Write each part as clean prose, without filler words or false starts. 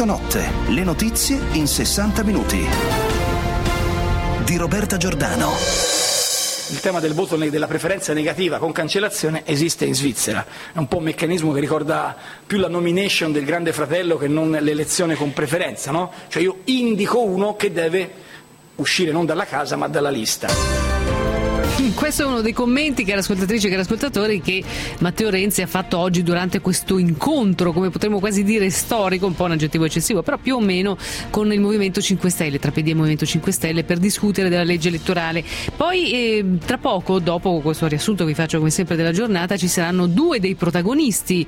Effetto Notte, le notizie in 60 minuti. Di Roberta Giordano. Il tema del voto della preferenza negativa con cancellazione esiste in Svizzera. È un po' un meccanismo che ricorda più la nomination del Grande Fratello che non l'elezione con preferenza, no? Cioè io indico uno che deve uscire non dalla casa ma dalla lista. Questo è uno dei commenti, cari ascoltatrici e cari ascoltatori, che Matteo Renzi ha fatto oggi durante questo incontro, come potremmo quasi dire storico, un po' un aggettivo eccessivo, però più o meno con il Movimento 5 Stelle, tra PD e Movimento 5 Stelle, per discutere della legge elettorale. Poi tra poco, dopo questo riassunto che vi faccio come sempre della giornata, ci saranno due dei protagonisti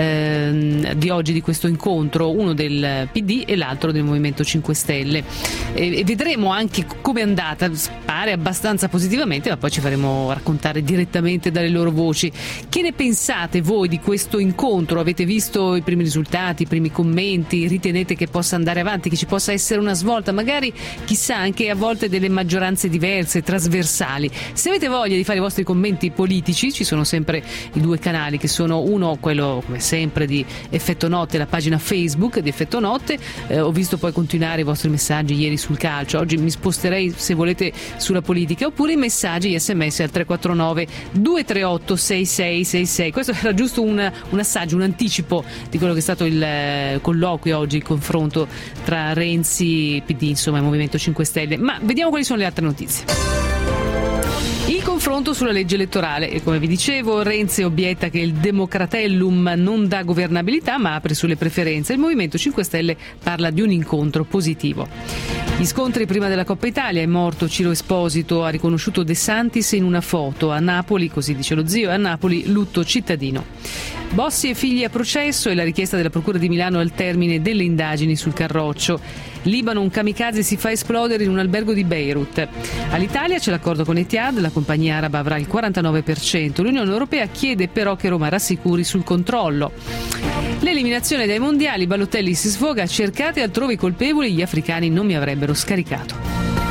di oggi di questo incontro, uno del PD e l'altro del Movimento 5 Stelle. E vedremo anche come è andata, pare abbastanza positivamente, ma poi ci faremo raccontare direttamente dalle loro voci. Che ne pensate voi di questo incontro? Avete visto i primi risultati, i primi commenti? Ritenete che possa andare avanti, che ci possa essere una svolta, magari chissà anche a volte delle maggioranze diverse, trasversali? Se avete voglia di fare i vostri commenti politici, ci sono sempre i due canali, che sono uno, quello come sempre di Effetto Notte, la pagina Facebook di Effetto Notte. Ho visto poi continuare i vostri messaggi ieri sul calcio, oggi mi sposterei se volete sulla politica, oppure i messaggi SMS al 349 238 6666. Questo era giusto un assaggio, un anticipo di quello che è stato il colloquio oggi, il confronto tra Renzi, PD, insomma, e Movimento 5 Stelle. Ma vediamo quali sono le altre notizie. Il confronto sulla legge elettorale, e come vi dicevo, Renzi obietta che il Democratellum non dà governabilità ma apre sulle preferenze. Il Movimento 5 Stelle parla di un incontro positivo. Gli scontri prima della Coppa Italia, è morto Ciro Esposito, ha riconosciuto De Santis in una foto. A Napoli, così dice lo zio, a Napoli lutto cittadino. Bossi e figli a processo e la richiesta della Procura di Milano al termine delle indagini sul Carroccio. Libano, un kamikaze si fa esplodere in un albergo di Beirut. All'Italia c'è l'accordo con Etihad, la compagnia araba avrà il 49%. L'Unione Europea chiede però che Roma rassicuri sul controllo. L'eliminazione dai mondiali, Balotelli si sfoga, cercate altrove i colpevoli, gli africani non mi avrebbero scaricato.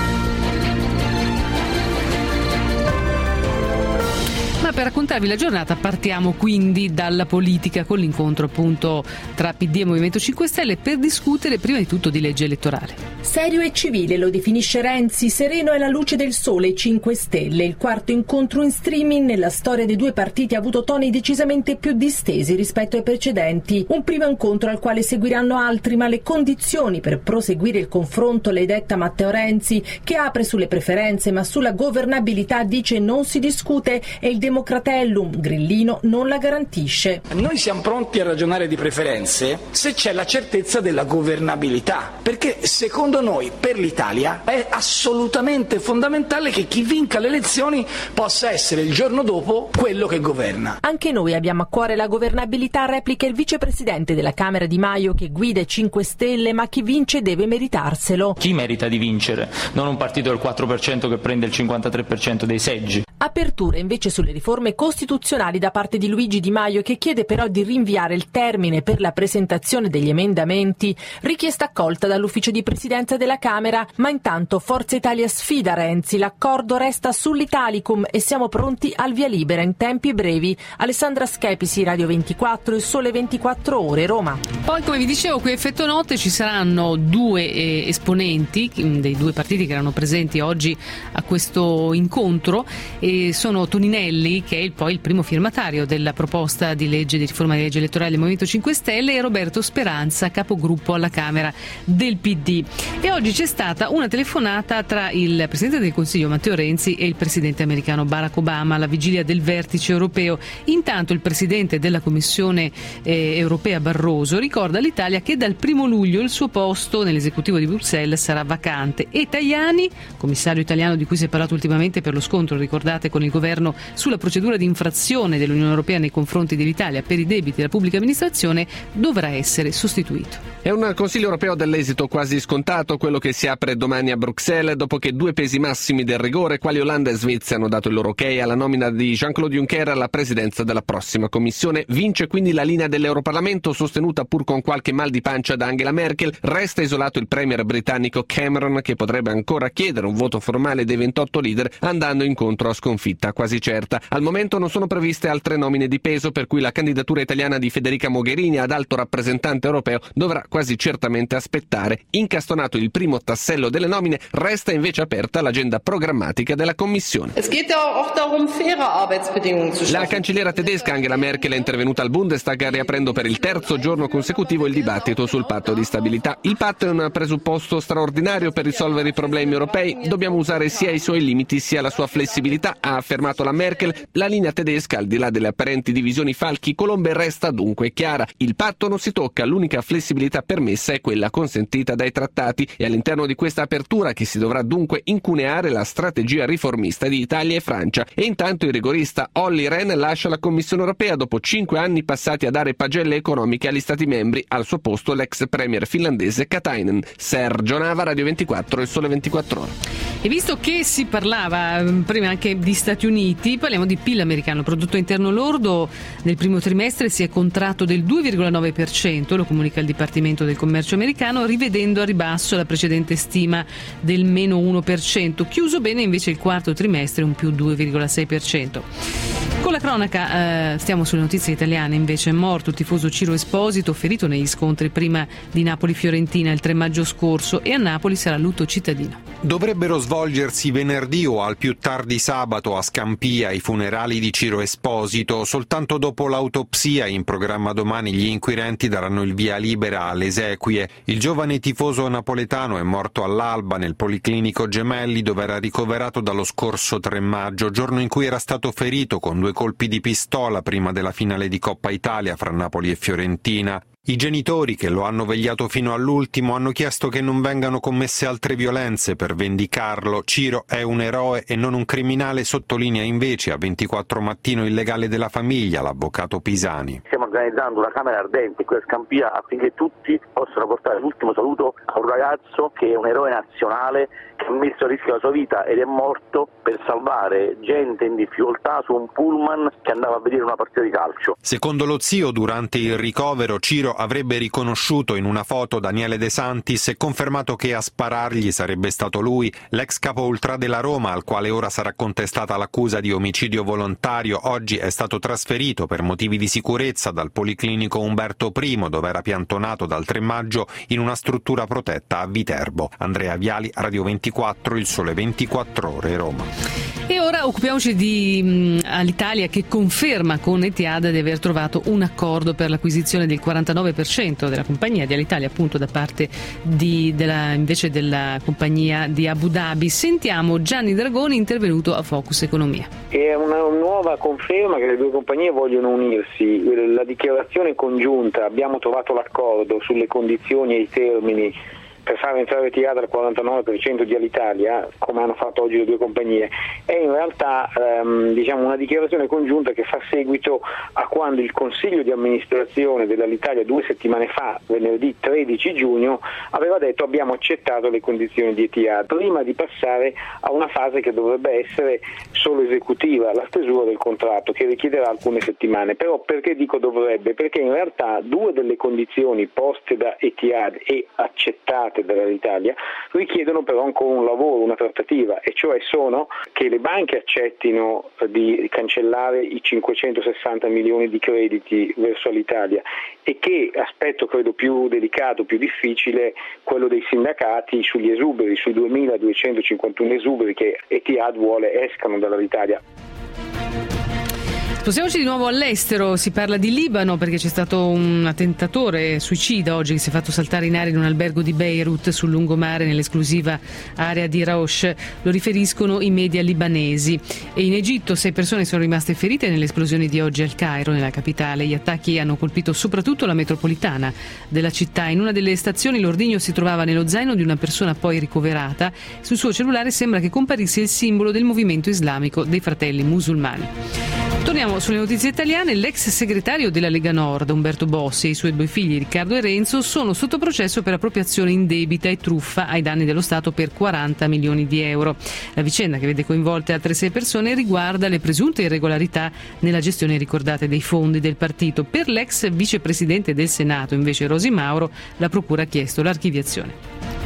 Ma per raccontarvi la giornata partiamo quindi dalla politica, con l'incontro appunto tra PD e Movimento 5 Stelle, per discutere prima di tutto di legge elettorale. Serio e civile lo definisce Renzi, sereno è la luce del sole 5 Stelle. Il quarto incontro in streaming nella storia dei due partiti ha avuto toni decisamente più distesi rispetto ai precedenti. Un primo incontro al quale seguiranno altri, ma le condizioni per proseguire il confronto le detta Matteo Renzi, che apre sulle preferenze ma sulla governabilità dice non si discute, e il Democratellum grillino non la garantisce. Noi siamo pronti a ragionare di preferenze se c'è la certezza della governabilità, perché secondo noi per l'Italia è assolutamente fondamentale che chi vinca le elezioni possa essere il giorno dopo quello che governa. Anche noi abbiamo a cuore la governabilità, replica il vicepresidente della Camera Di Maio, che guida i 5 Stelle, ma chi vince deve meritarselo. Chi merita di vincere? Non un partito del 4% che prende il 53% dei seggi. Apertura invece sulle riforme costituzionali da parte di Luigi Di Maio, che chiede però di rinviare il termine per la presentazione degli emendamenti, richiesta accolta dall'ufficio di presidenza della Camera. Ma intanto Forza Italia sfida Renzi, l'accordo resta sull'Italicum e siamo pronti al via libera in tempi brevi. Alessandra Schepisi, Radio 24, Il Sole 24 Ore, Roma. Poi, come vi dicevo, qui a Effetto Notte ci saranno due esponenti dei due partiti che erano presenti oggi a questo incontro, e sono Toninelli, che è poi il primo firmatario della proposta di legge di riforma di legge elettorale del Movimento 5 Stelle, e Roberto Speranza, capogruppo alla Camera del PD. E oggi c'è stata una telefonata tra il Presidente del Consiglio Matteo Renzi e il Presidente americano Barack Obama alla vigilia del vertice europeo. Intanto il Presidente della Commissione europea Barroso ricorda all'Italia che dal 1° luglio il suo posto nell'esecutivo di Bruxelles sarà vacante, e Tajani, commissario italiano di cui si è parlato ultimamente per lo scontro, ricordate, con il governo sulla procedura di infrazione dell'Unione Europea nei confronti dell'Italia per i debiti della pubblica amministrazione, dovrà essere sostituito. È un Consiglio europeo dell'esito quasi scontato, quello che si apre domani a Bruxelles, dopo che due pesi massimi del rigore, quali Olanda e Svezia, hanno dato il loro ok alla nomina di Jean-Claude Juncker alla presidenza della prossima Commissione. Vince quindi la linea dell'Europarlamento, sostenuta pur con qualche mal di pancia da Angela Merkel. Resta isolato il premier britannico Cameron, che potrebbe ancora chiedere un voto formale dei 28 leader, andando incontro a sconfiggere sconfitta quasi certa. Al momento non sono previste altre nomine di peso, per cui la candidatura italiana di Federica Mogherini ad alto rappresentante europeo dovrà quasi certamente aspettare. Incastonato il primo tassello delle nomine, resta invece aperta l'agenda programmatica della Commissione. La cancelliera tedesca Angela Merkel è intervenuta al Bundestag riaprendo per il terzo giorno consecutivo il dibattito sul patto di stabilità. Il patto è un presupposto straordinario per risolvere i problemi europei. Dobbiamo usare sia i suoi limiti sia la sua flessibilità, ha affermato la Merkel. La linea tedesca, al di là delle apparenti divisioni falchi-colombe, resta dunque chiara. Il patto non si tocca, l'unica flessibilità permessa è quella consentita dai trattati e all'interno di questa apertura che si dovrà dunque incuneare la strategia riformista di Italia e Francia. E intanto il rigorista Olli Rehn lascia la Commissione europea dopo 5 anni passati a dare pagelle economiche agli Stati membri, al suo posto l'ex premier finlandese Katainen. Sergio Nava, Radio 24, Il Sole 24 Ore. E visto che si parlava prima anche di Stati Uniti, parliamo di PIL americano. Il prodotto interno lordo nel primo trimestre si è contratto del 2,9%, lo comunica il Dipartimento del Commercio americano, rivedendo a ribasso la precedente stima del meno 1%. Chiuso bene invece il quarto trimestre, un più 2,6%. Con la cronaca stiamo sulle notizie italiane. Invece è morto il tifoso Ciro Esposito, ferito negli scontri prima di Napoli-Fiorentina il 3 maggio scorso, e a Napoli sarà lutto cittadino. Dovrebbero svolgersi venerdì o al più tardi sabato a Scampia i funerali di Ciro Esposito. Soltanto dopo l'autopsia, in programma domani, gli inquirenti daranno il via libera alle esequie. Il giovane tifoso napoletano è morto all'alba nel Policlinico Gemelli, dove era ricoverato dallo scorso 3 maggio, giorno in cui era stato ferito con 2 colpi di pistola prima della finale di Coppa Italia fra Napoli e Fiorentina. I genitori, che lo hanno vegliato fino all'ultimo, hanno chiesto che non vengano commesse altre violenze per vendicarlo. Ciro è un eroe e non un criminale, sottolinea invece a 24 Mattino il legale della famiglia, l'avvocato Pisani. Stiamo organizzando una camera ardente qui a Scampia affinché tutti possano portare l'ultimo saluto a un ragazzo che è un eroe nazionale, che ha messo a rischio la sua vita ed è morto per salvare gente in difficoltà su un pullman che andava a vedere una partita di calcio. Secondo lo zio, durante il ricovero Ciro avrebbe riconosciuto in una foto Daniele De Santis e confermato che a sparargli sarebbe stato lui. L'ex capo ultra della Roma, al quale ora sarà contestata l'accusa di omicidio volontario, oggi è stato trasferito per motivi di sicurezza dal Policlinico Umberto I, dove era piantonato dal 3 maggio, in una struttura protetta a Viterbo. Andrea Viali, Radio 24, Il Sole 24 Ore, Roma. E ora occupiamoci di Alitalia, che conferma con Etihad di aver trovato un accordo per l'acquisizione del 49% della compagnia di Alitalia, appunto da parte invece della compagnia di Abu Dhabi. Sentiamo Gianni Dragoni, intervenuto a Focus Economia. È una nuova conferma che le due compagnie vogliono unirsi. La dichiarazione congiunta, abbiamo trovato l'accordo sulle condizioni e i termini per far entrare Etihad al 49% di Alitalia, come hanno fatto oggi le due compagnie, è in realtà una dichiarazione congiunta che fa seguito a quando il Consiglio di amministrazione dell'Alitalia 2 settimane fa, venerdì 13 giugno, aveva detto abbiamo accettato le condizioni di Etihad, prima di passare a una fase che dovrebbe essere solo esecutiva, la stesura del contratto, che richiederà alcune settimane. Però perché dico dovrebbe? Perché in realtà 2 delle condizioni poste da Etihad e accettate dall'Italia richiedono però ancora un lavoro, una trattativa, e cioè sono che le banche accettino di cancellare i 560 milioni di crediti verso l'Italia e che, aspetto credo più delicato, più difficile, quello dei sindacati sugli esuberi, sui 2251 esuberi che Etihad vuole escano dall'Italia. Spostiamoci di nuovo all'estero, si parla di Libano perché c'è stato un attentatore suicida oggi che si è fatto saltare in aria in un albergo di Beirut sul lungomare nell'esclusiva area di Raush, lo riferiscono i media libanesi. E in Egitto 6 persone sono rimaste ferite nelle esplosioni di oggi al Cairo, nella capitale. Gli attacchi hanno colpito soprattutto la metropolitana della città. In una delle stazioni l'ordigno si trovava nello zaino di una persona poi ricoverata. Sul suo cellulare sembra che comparisse il simbolo del movimento islamico dei fratelli musulmani. Torniamo sulle notizie italiane. L'ex segretario della Lega Nord, Umberto Bossi, e i suoi 2 figli, Riccardo e Renzo, sono sotto processo per appropriazione indebita e truffa ai danni dello Stato per 40 milioni di euro. La vicenda, che vede coinvolte altre 6 persone, riguarda le presunte irregolarità nella gestione, ricordate, dei fondi del partito. Per l'ex vicepresidente del Senato, invece, Rosi Mauro, la Procura ha chiesto l'archiviazione.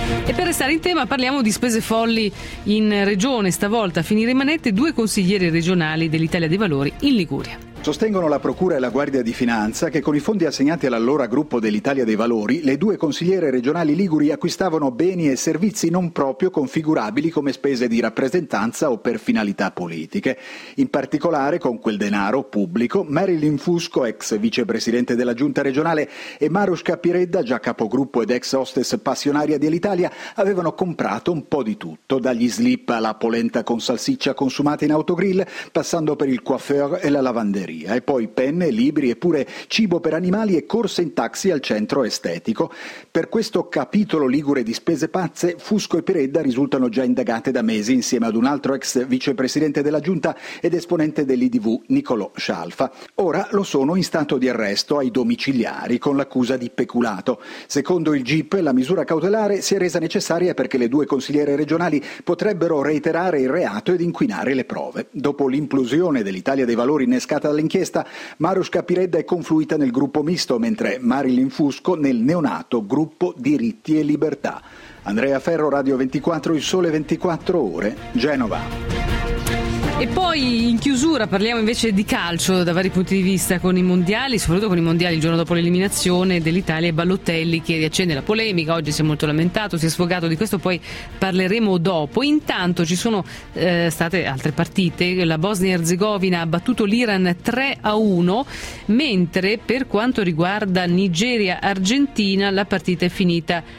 E per restare in tema parliamo di spese folli in regione. Stavolta a finire in manette 2 consiglieri regionali dell'Italia dei Valori in Liguria. Sostengono la Procura e la Guardia di Finanza che con i fondi assegnati all'allora gruppo dell'Italia dei Valori, le 2 consigliere regionali liguri acquistavano beni e servizi non proprio configurabili come spese di rappresentanza o per finalità politiche. In particolare, con quel denaro pubblico, Marilyn Fusco, ex vicepresidente della Giunta regionale, e Maruška Piredda, già capogruppo ed ex hostess passionaria di Alitalia, avevano comprato un po' di tutto, dagli slip alla polenta con salsiccia consumata in autogrill, passando per il coiffeur e la lavanderia. E poi penne, libri e pure cibo per animali e corse in taxi al centro estetico. Per questo capitolo ligure di spese pazze, Fusco e Piredda risultano già indagate da mesi insieme ad un altro ex vicepresidente della Giunta ed esponente dell'IDV, Nicolò Scialfa. Ora lo sono in stato di arresto ai domiciliari con l'accusa di peculato. Secondo il GIP la misura cautelare si è resa necessaria perché le 2 consigliere regionali potrebbero reiterare il reato ed inquinare le prove. Dopo l'implosione dell'Italia dei Valori innescata dall'inchiesta, Maruška Piredda è confluita nel gruppo misto, mentre Marilyn Fusco nel neonato gruppo Diritti e Libertà. Andrea Ferro, Radio 24, Il Sole 24 Ore, Genova. E poi in chiusura parliamo invece di calcio da vari punti di vista, con i mondiali, soprattutto con i mondiali il giorno dopo l'eliminazione dell'Italia, e Balotelli che riaccende la polemica. Oggi si è molto lamentato, si è sfogato, di questo poi parleremo dopo. Intanto ci sono state altre partite. La Bosnia Erzegovina ha battuto l'Iran 3-1, mentre per quanto riguarda Nigeria-Argentina la partita è finita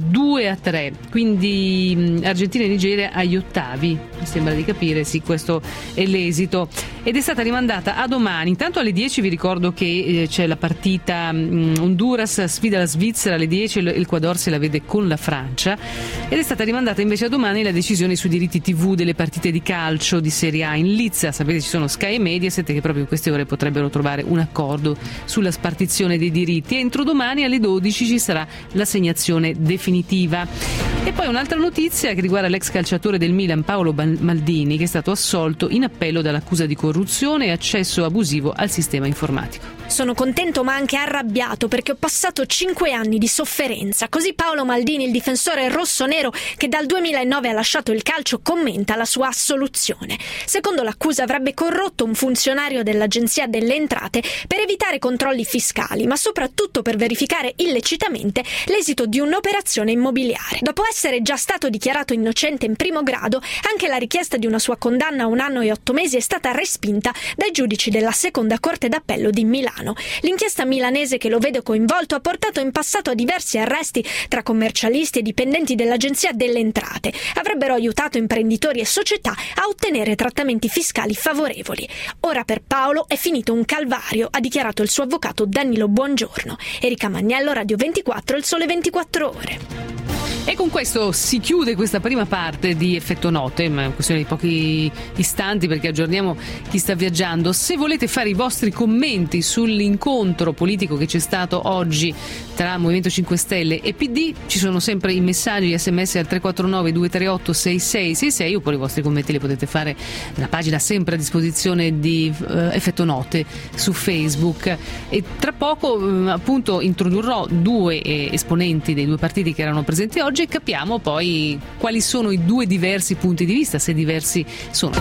2-3, quindi Argentina e Nigeria agli ottavi, mi sembra di capire, sì, questo è l'esito, ed è stata rimandata a domani. Intanto alle 10 vi ricordo che c'è la partita Honduras sfida la Svizzera alle 10, l'Ecuador se la vede con la Francia, ed è stata rimandata invece a domani la decisione sui diritti TV delle partite di calcio di Serie A in Lizza. Sapete, ci sono Sky e Mediaset che proprio in queste ore potrebbero trovare un accordo sulla spartizione dei diritti. Entro domani alle 12 ci sarà l'assegnazione definitiva. E poi un'altra notizia che riguarda l'ex calciatore del Milan Paolo Maldini, che è stato assolto in appello dall'accusa di corruzione e accesso abusivo al sistema informatico. Sono contento ma anche arrabbiato perché ho passato 5 anni di sofferenza. Così Paolo Maldini, il difensore rossonero che dal 2009 ha lasciato il calcio, commenta la sua assoluzione. Secondo l'accusa avrebbe corrotto un funzionario dell'Agenzia delle Entrate per evitare controlli fiscali, ma soprattutto per verificare illecitamente l'esito di un'operazione immobiliare. Dopo essere già stato dichiarato innocente in primo grado, anche la richiesta di una sua condanna a 1 anno e 8 mesi è stata respinta dai giudici della Seconda Corte d'Appello di Milano. L'inchiesta milanese che lo vede coinvolto ha portato in passato a diversi arresti tra commercialisti e dipendenti dell'Agenzia delle Entrate. Avrebbero aiutato imprenditori e società a ottenere trattamenti fiscali favorevoli. Ora per Paolo è finito un calvario, ha dichiarato il suo avvocato Danilo Buongiorno. Erika Magnello, Radio 24, Il Sole 24 Ore. E con questo si chiude questa prima parte di Effetto Note, ma è una questione di pochi istanti perché aggiorniamo chi sta viaggiando. Se volete fare i vostri commenti sull'incontro politico che c'è stato oggi tra Movimento 5 Stelle e PD, ci sono sempre i messaggi SMS al 349 238 6666, oppure i vostri commenti li potete fare nella pagina sempre a disposizione di Effetto Note su Facebook. E tra poco appunto introdurrò 2 esponenti dei 2 partiti che erano presenti oggi e capiamo poi quali sono i 2 diversi punti di vista, se diversi sono.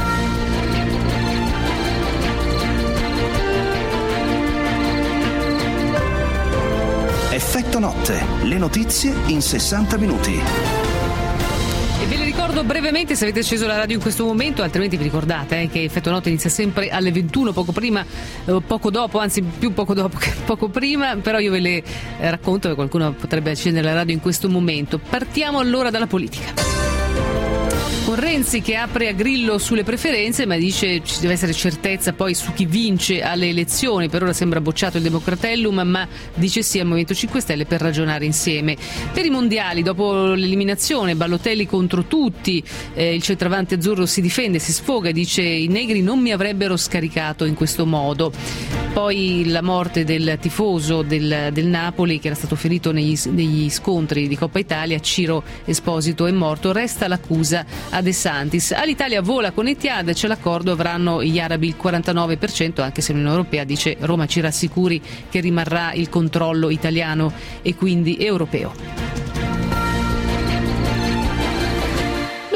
Effetto Notte, le notizie in 60 minuti. E ve le ricordo brevemente, se avete acceso la radio in questo momento, altrimenti vi ricordate che Effetto Notte inizia sempre alle 21, poco prima, poco dopo, anzi più poco dopo che poco prima, però io ve le racconto che qualcuno potrebbe accendere la radio in questo momento. Partiamo allora dalla politica. Con Renzi che apre a Grillo sulle preferenze, ma dice ci deve essere certezza poi su chi vince alle elezioni. Per ora sembra bocciato il Democratellum, ma dice sì al Movimento 5 Stelle per ragionare insieme. Per i mondiali, dopo l'eliminazione, Balotelli contro tutti, il centravanti azzurro si difende, si sfoga, dice i negri non mi avrebbero scaricato in questo modo. Poi la morte del tifoso del Napoli che era stato ferito negli scontri di Coppa Italia, Ciro Esposito è morto, resta l'accusa a De Santis. All'Italia vola con Etihad, c'è l'accordo, avranno gli arabi il 49%, anche se l'Unione Europea dice Roma ci rassicuri che rimarrà il controllo italiano e quindi europeo.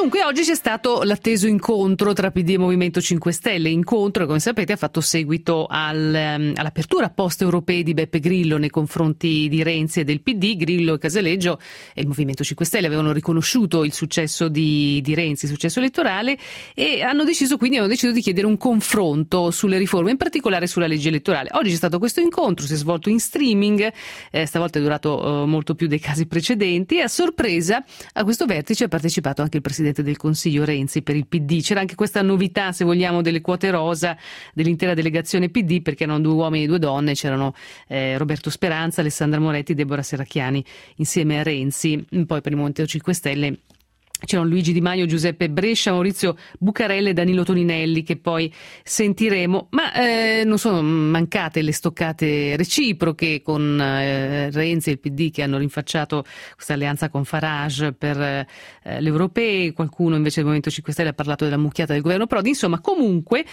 Dunque oggi c'è stato l'atteso incontro tra PD e Movimento 5 Stelle, incontro che come sapete ha fatto seguito all'apertura post-europei di Beppe Grillo nei confronti di Renzi e del PD. Grillo e Casaleggio e il Movimento 5 Stelle avevano riconosciuto il successo di Renzi, il successo elettorale, e hanno deciso di chiedere un confronto sulle riforme, in particolare sulla legge elettorale. Oggi c'è stato questo incontro, si è svolto in streaming, stavolta è durato molto più dei casi precedenti, e a sorpresa a questo vertice ha partecipato anche il Presidente del Consiglio Renzi per il PD. C'era anche questa novità, se vogliamo, delle quote rosa dell'intera delegazione PD, perché erano 2 uomini e 2 donne, c'erano Roberto Speranza, Alessandra Moretti e Deborah Serracchiani insieme a Renzi. Poi per il Movimento 5 Stelle c'erano Luigi Di Maio, Giuseppe Brescia, Maurizio Bucarella e Danilo Toninelli, che poi sentiremo, ma non sono mancate le stoccate reciproche con Renzi e il PD, che hanno rinfacciato questa alleanza con Farage per le europee. Qualcuno invece del Movimento 5 Stelle ha parlato della mucchiata del governo Prodi. Insomma, comunque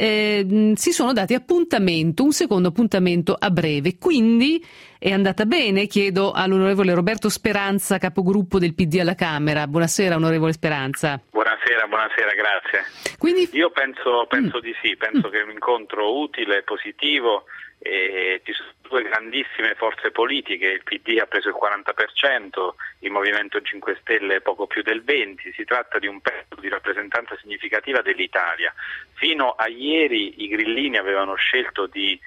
si sono dati un secondo appuntamento a breve, quindi è andata bene. Chiedo all'onorevole Roberto Speranza, capogruppo del PD alla Camera. Buonasera onorevole Speranza. Buonasera, grazie. Quindi io penso di sì, penso che è un incontro utile, positivo, e ci sono 2 grandissime forze politiche. Il PD ha preso il 40%, il Movimento 5 Stelle poco più del 20%. Si tratta di un pezzo di rappresentanza significativa dell'Italia. Fino a ieri i grillini avevano scelto di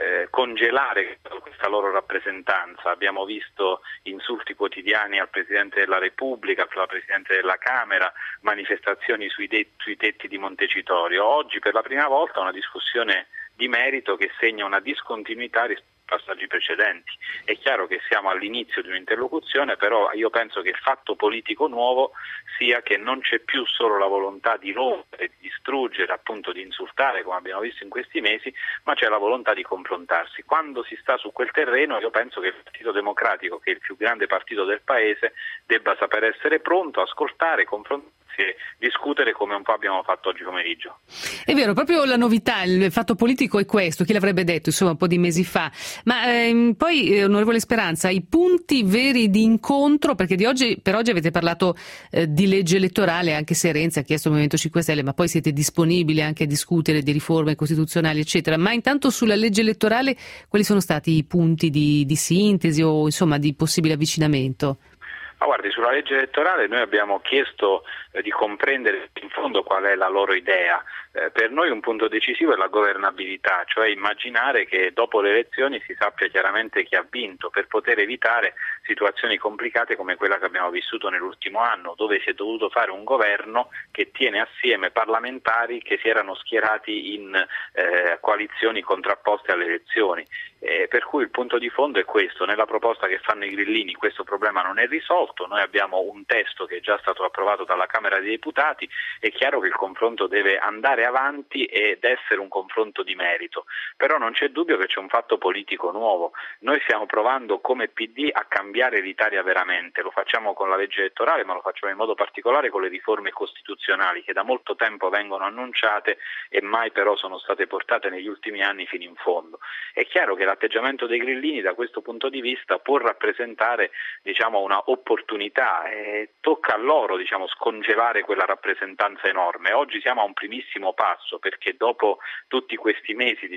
congelare questa loro rappresentanza. Abbiamo visto insulti quotidiani al Presidente della Repubblica, alla Presidente della Camera, manifestazioni sui tetti di Montecitorio. Oggi per la prima volta una discussione di merito che segna una discontinuità rispetto ai passaggi precedenti. È chiaro che siamo all'inizio di un'interlocuzione, però io penso che il fatto politico nuovo sia che non c'è più solo la volontà di rompere, di distruggere, appunto di insultare, come abbiamo visto in questi mesi, ma c'è la volontà di confrontarsi. Quando si sta su quel terreno, io penso che il Partito Democratico, che è il più grande partito del Paese, debba saper essere pronto, ascoltare, confrontarsi e discutere, come un po' abbiamo fatto oggi pomeriggio. È vero, proprio la novità, il fatto politico è questo, chi l'avrebbe detto insomma un po' di mesi fa, ma poi onorevole Speranza, i punti veri di incontro, perché per oggi avete parlato di legge elettorale, anche se Renzi ha chiesto al Movimento 5 Stelle, ma poi siete disponibili anche a discutere di riforme costituzionali eccetera, ma intanto sulla legge elettorale quali sono stati i punti di sintesi o insomma di possibile avvicinamento? Ma guardi, sulla legge elettorale noi abbiamo chiesto di comprendere in fondo qual è la loro idea. Per noi un punto decisivo è la governabilità, cioè immaginare che dopo le elezioni si sappia chiaramente chi ha vinto, per poter evitare situazioni complicate come quella che abbiamo vissuto nell'ultimo anno, dove si è dovuto fare un governo che tiene assieme parlamentari che si erano schierati in coalizioni contrapposte alle elezioni. Per cui il punto di fondo è questo: nella proposta che fanno i grillini questo problema non è risolto, noi abbiamo un testo che è già stato approvato dalla Camera dei Deputati, è chiaro che il confronto deve andare avanti ed essere un confronto di merito, però non c'è dubbio che c'è un fatto politico nuovo. Noi stiamo provando come PD a cambiare l'Italia veramente, lo facciamo con la legge elettorale, ma lo facciamo in modo particolare con le riforme costituzionali che da molto tempo vengono annunciate e mai però sono state portate negli ultimi anni fino in fondo. È chiaro che l'atteggiamento dei grillini da questo punto di vista può rappresentare una opportunità, tocca a loro scongelare quella rappresentanza enorme. Oggi siamo a un primissimo passo, perché dopo tutti questi mesi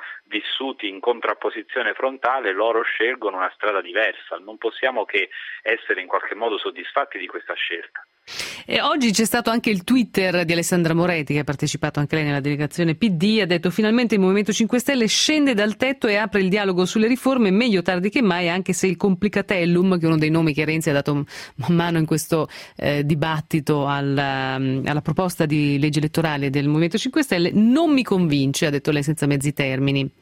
vissuti in contrapposizione frontale, loro scelgono una strada diversa. Non possiamo che essere in qualche modo soddisfatti di questa scelta. E oggi c'è stato anche il Twitter di Alessandra Moretti, che ha partecipato anche lei nella delegazione PD, ha detto: finalmente il Movimento 5 Stelle scende dal tetto e apre il dialogo sulle riforme, meglio tardi che mai, anche se il complicatellum, che è uno dei nomi che Renzi ha dato man mano in questo dibattito alla proposta di legge elettorale del Movimento 5 Stelle, non mi convince, ha detto lei senza mezzi termini.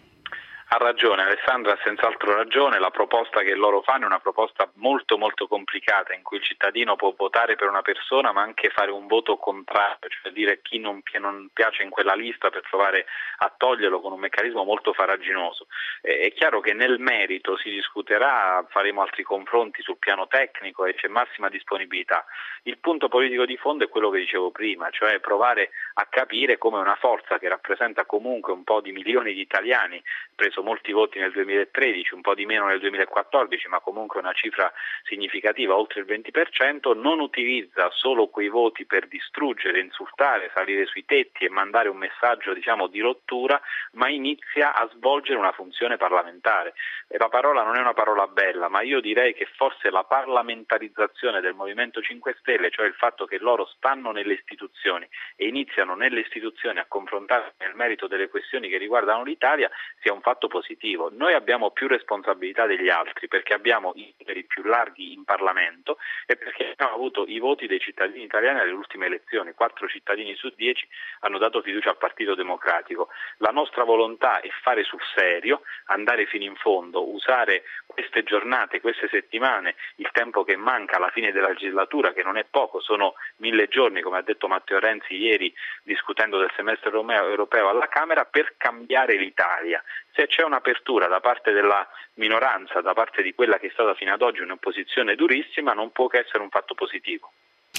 Ha ragione, Alessandra ha senz'altro ragione. La proposta che loro fanno è una proposta molto molto complicata, in cui il cittadino può votare per una persona ma anche fare un voto contrario, cioè dire chi non piace in quella lista per provare a toglierlo con un meccanismo molto farraginoso. È chiaro che nel merito si discuterà, faremo altri confronti sul piano tecnico e c'è massima disponibilità. Il punto politico di fondo è quello che dicevo prima, cioè provare a capire come una forza che rappresenta comunque un po' di milioni di italiani, preso perso molti voti nel 2013, un po' di meno nel 2014, ma comunque una cifra significativa, oltre il 20%, non utilizza solo quei voti per distruggere, insultare, salire sui tetti e mandare un messaggio di rottura, ma inizia a svolgere una funzione parlamentare. E la parola non è una parola bella, ma io direi che forse la parlamentarizzazione del Movimento 5 Stelle, cioè il fatto che loro stanno nelle istituzioni e iniziano nelle istituzioni a confrontarsi nel merito delle questioni che riguardano l'Italia, sia un fatto positivo. Noi abbiamo più responsabilità degli altri perché abbiamo i numeri più larghi in Parlamento e perché abbiamo avuto i voti dei cittadini italiani alle ultime elezioni. 4 cittadini su 10 hanno dato fiducia al Partito Democratico. La nostra volontà è fare sul serio, andare fino in fondo, usare queste giornate, queste settimane, il tempo che manca alla fine della legislatura, che non è poco, sono 1000 giorni, come ha detto Matteo Renzi ieri discutendo del semestre europeo alla Camera, per cambiare l'Italia. Se c'è un'apertura da parte della minoranza, da parte di quella che è stata fino ad oggi un'opposizione durissima, non può che essere un fatto positivo.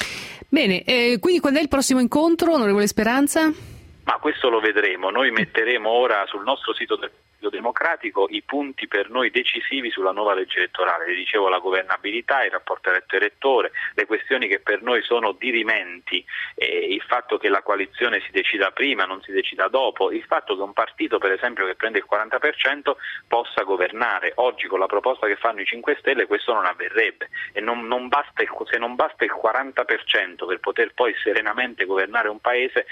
Bene, quindi quando è il prossimo incontro, onorevole Speranza? Ma questo lo vedremo. Noi metteremo ora sul nostro sito del Partito Democratico i punti per noi decisivi sulla nuova legge elettorale. Vi dicevo, la governabilità, il rapporto eletto-elettore, le questioni che per noi sono dirimenti, il fatto che la coalizione si decida prima, non si decida dopo, il fatto che un partito, per esempio, che prende il 40% possa governare. Oggi con la proposta che fanno i 5 Stelle questo non avverrebbe e se non basta il 40% per poter poi serenamente governare un paese,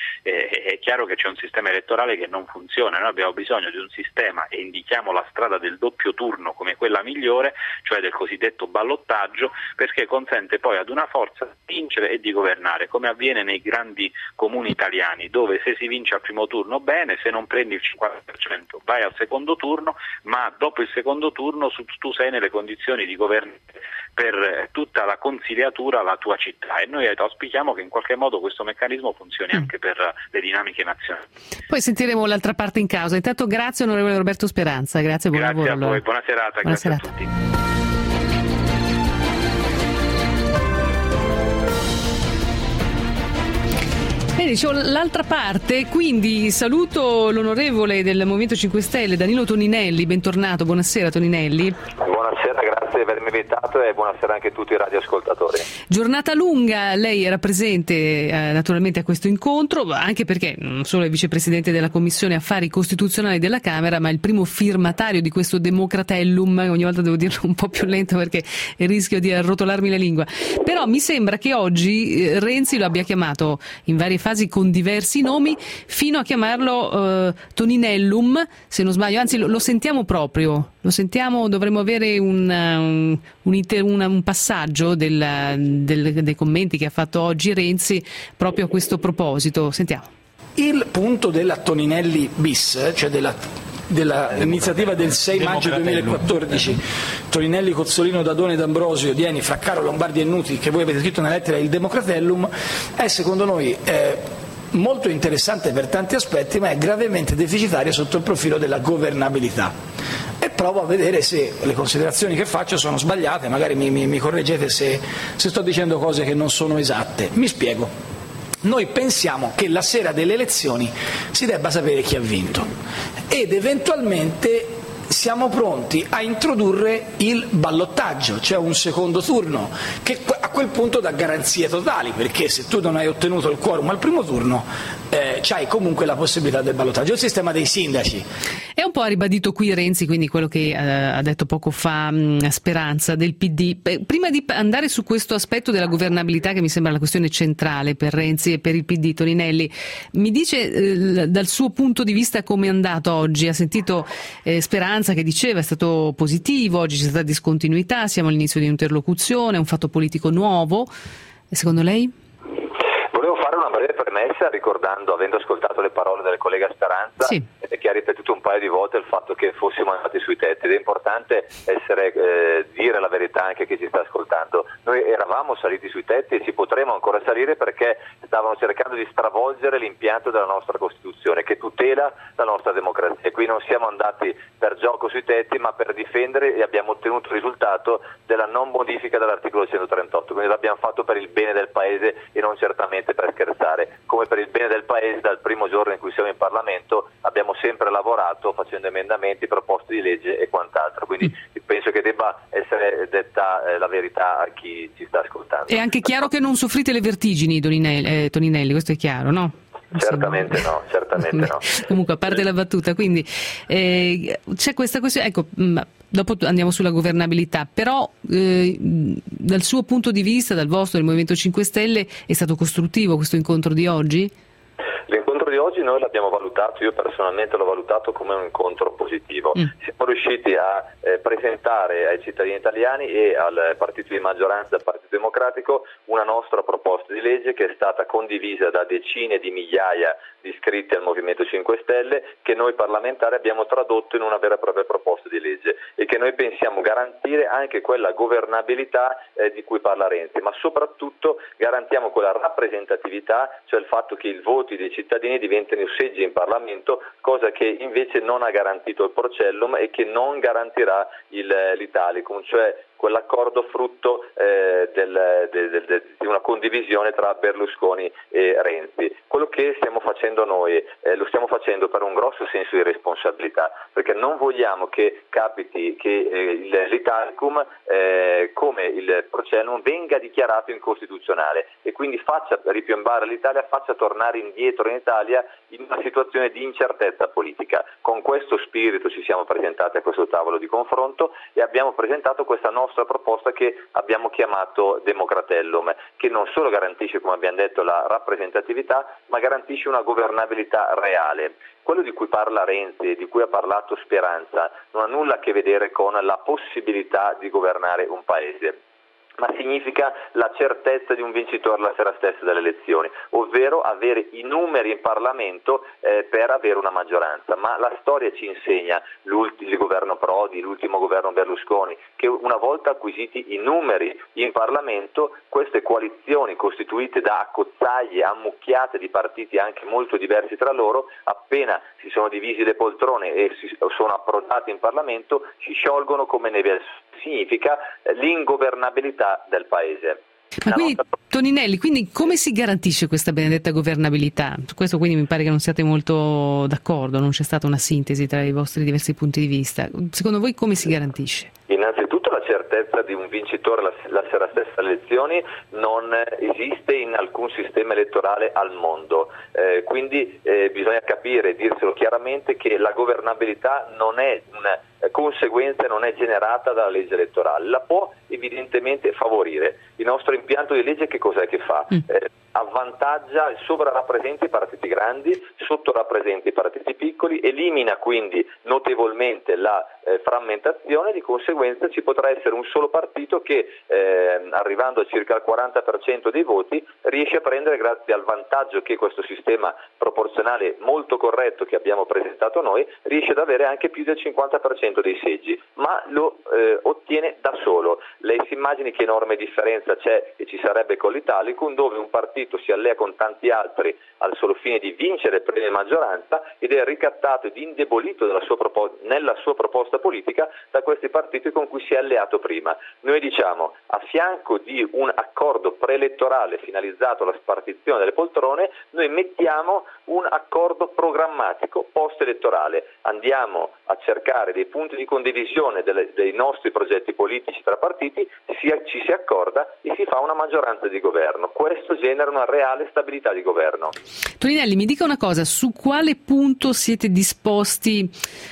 è chiaro che c'è un sistema elettorale che non funziona. Noi abbiamo bisogno di un sistema, e indichiamo la strada del doppio turno come quella migliore, cioè del cosiddetto ballottaggio, perché consente poi ad una forza di vincere e di governare, come avviene nei grandi comuni italiani, dove se si vince al primo turno bene, se non prendi il 50% vai al secondo turno, ma dopo il secondo turno tu sei nelle condizioni di governare per tutta la consigliatura la tua città, e noi auspichiamo che in qualche modo questo meccanismo funzioni anche per le dinamiche nazionali. Poi sentiremo l'altra parte in causa. Intanto grazie onorevole Roberto Speranza, grazie, buon lavoro. Grazie a voi, buona serata, grazie a tutti. Bene, dicevo l'altra parte, quindi saluto l'onorevole del Movimento 5 Stelle, Danilo Toninelli, bentornato, buonasera Toninelli. Buonasera, grazie di avermi invitato e buonasera anche a tutti i radioascoltatori. Giornata lunga, lei era presente naturalmente a questo incontro, anche perché non solo è vicepresidente della Commissione Affari Costituzionali della Camera, ma il primo firmatario di questo Democratellum. Ogni volta devo dirlo un po' più lento perché rischio di arrotolarmi la lingua. Però mi sembra che oggi Renzi lo abbia chiamato in varie fasi con diversi nomi, fino a chiamarlo Toninellum, se non sbaglio, anzi lo sentiamo proprio, dovremmo avere un passaggio dei commenti che ha fatto oggi Renzi proprio a questo proposito. Sentiamo. Il punto della Toninelli bis, cioè dell'iniziativa del 6 maggio 2014, Toninelli, Cozzolino, Dadone, D'Ambrosio, Dieni, Fraccaro, Lombardi e Nuti, che voi avete scritto nella lettera il Democratellum, è secondo noi molto interessante per tanti aspetti, ma è gravemente deficitaria sotto il profilo della governabilità. E provo a vedere se le considerazioni che faccio sono sbagliate, magari mi correggete se sto dicendo cose che non sono esatte. Mi spiego. Noi pensiamo che la sera delle elezioni si debba sapere chi ha vinto ed eventualmente siamo pronti a introdurre il ballottaggio, cioè un secondo turno, che a quel punto dà garanzie totali, perché se tu non hai ottenuto il quorum al primo turno c'hai comunque la possibilità del ballottaggio. Il sistema dei sindaci. È un po' ribadito qui Renzi, quindi quello che ha detto poco fa Speranza del PD. Prima di andare su questo aspetto della governabilità, che mi sembra la questione centrale per Renzi e per il PD, Toninelli, mi dice dal suo punto di vista come è andato oggi? Ha sentito Speranza che diceva è stato positivo, oggi c'è stata discontinuità, siamo all'inizio di un'interlocuzione, è un fatto politico nuovo. E secondo lei? Volevo fare una breve premessa ricordando, avendo ascoltato le parole del collega Speranza, sì, che ha ripetuto un paio di volte il fatto che fossimo andati sui tetti, ed è importante dire la verità anche a chi ci sta ascoltando. Noi eravamo saliti sui tetti e ci potremo ancora salire perché stavano cercando di stravolgere l'impianto della nostra Costituzione che tutela la nostra democrazia. Qui non siamo andati per gioco sui tetti ma per difendere, e abbiamo ottenuto il risultato della non modifica dell'articolo 138, quindi l'abbiamo fatto per il bene del Paese e non certamente per scherzare. Come per il bene del Paese, dal primo giorno in cui siamo in Parlamento abbiamo sempre lavorato facendo emendamenti, proposte di legge e quant'altro, quindi penso che debba essere detta la verità a chi ci sta ascoltando. È anche chiaro che non soffrite le vertigini, Toninelli, questo è chiaro, no? Certamente no. Comunque, a parte la battuta, quindi c'è questa questione, ecco, dopo andiamo sulla governabilità, però dal suo punto di vista, dal vostro, del Movimento 5 Stelle, è stato costruttivo questo incontro di oggi? L'incontro di oggi noi l'abbiamo valutato, io personalmente l'ho valutato come un incontro positivo. Siamo riusciti a presentare ai cittadini italiani e al partito di maggioranza, al Partito Democratico, una nostra proposta di legge che è stata condivisa da decine di migliaia di iscritti al Movimento 5 Stelle, che noi parlamentari abbiamo tradotto in una vera e propria proposta di legge e che noi pensiamo garantire anche quella governabilità di cui parla Renzi, ma soprattutto garantiamo quella rappresentatività, cioè il fatto che i voti dei cittadini diventino seggi in Parlamento, cosa che invece non ha garantito il Porcellum e che non garantirà l'Italicum, cioè quell'accordo frutto di una condivisione tra Berlusconi e Renzi. Quello che stiamo facendo noi lo stiamo facendo per un grosso senso di responsabilità, perché non vogliamo che capiti che l'Italicum come il Porcellum venga dichiarato incostituzionale e quindi faccia ripiombare l'Italia, faccia tornare indietro in Italia in una situazione di incertezza politica. Con questo spirito ci siamo presentati a questo tavolo di confronto e abbiamo presentato questa nostra proposta che abbiamo chiamato Democratellum, che non solo garantisce, come abbiamo detto, la rappresentatività, ma garantisce una governabilità reale. Quello di cui parla Renzi e di cui ha parlato Speranza non ha nulla a che vedere con la possibilità di governare un paese, ma significa la certezza di un vincitore la sera stessa delle elezioni, ovvero avere i numeri in Parlamento per avere una maggioranza. Ma la storia ci insegna, il governo Prodi, l'ultimo governo Berlusconi, che una volta acquisiti i numeri in Parlamento, queste coalizioni costituite da accozzaglie ammucchiate di partiti anche molto diversi tra loro, appena si sono divisi le poltrone e sono approdati in Parlamento, si sciolgono come neve al sole. Significa l'ingovernabilità del Paese. Ma quindi, Toninelli, quindi come si garantisce questa benedetta governabilità? Su questo quindi mi pare che non siate molto d'accordo, non c'è stata una sintesi tra i vostri diversi punti di vista. Secondo voi come si garantisce? Innanzitutto la certezza di un vincitore la sera stessa delle elezioni non esiste in alcun sistema elettorale al mondo, quindi bisogna capire e dirselo chiaramente che la governabilità non è una conseguenza, non è generata dalla legge elettorale, la può evidentemente favorire. Il nostro impianto di legge che cos'è che fa? Avvantaggia, sovrarappresenta i partiti grandi, sottorappresenta i partiti piccoli, elimina quindi notevolmente la frammentazione, di conseguenza ci potrà essere un solo partito che arrivando a circa il 40% dei voti riesce a prendere, grazie al vantaggio che questo sistema proporzionale molto corretto che abbiamo presentato noi, riesce ad avere anche più del 50% dei seggi, ma lo ottiene da solo. Lei si immagini che enorme differenza c'è e ci sarebbe con l'Italicum, dove un partito si allea con tanti altri al solo fine di vincere premio maggioranza ed è ricattato ed indebolito nella sua proposta politica da questi partiti con cui si è alleato prima. Noi diciamo, a fianco di un accordo preelettorale finalizzato alla spartizione delle poltrone, noi mettiamo un accordo programmatico post-elettorale. Andiamo a cercare dei punti di condivisione dei nostri progetti politici tra partiti, ci si accorda e si fa una maggioranza di governo. Questo genera una reale stabilità di governo. Toninelli, mi dica una cosa, su quale punto siete disposti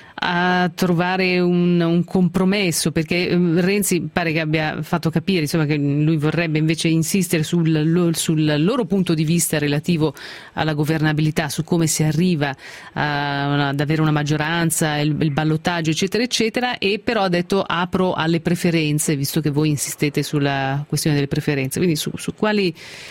a trovare un compromesso, perché Renzi pare che abbia fatto capire, insomma, che lui vorrebbe invece insistere sul loro punto di vista relativo alla governabilità, su come si arriva ad avere una maggioranza, il ballottaggio eccetera eccetera, e però ha detto apro alle preferenze, visto che voi insistete sulla questione delle preferenze, quindi su quali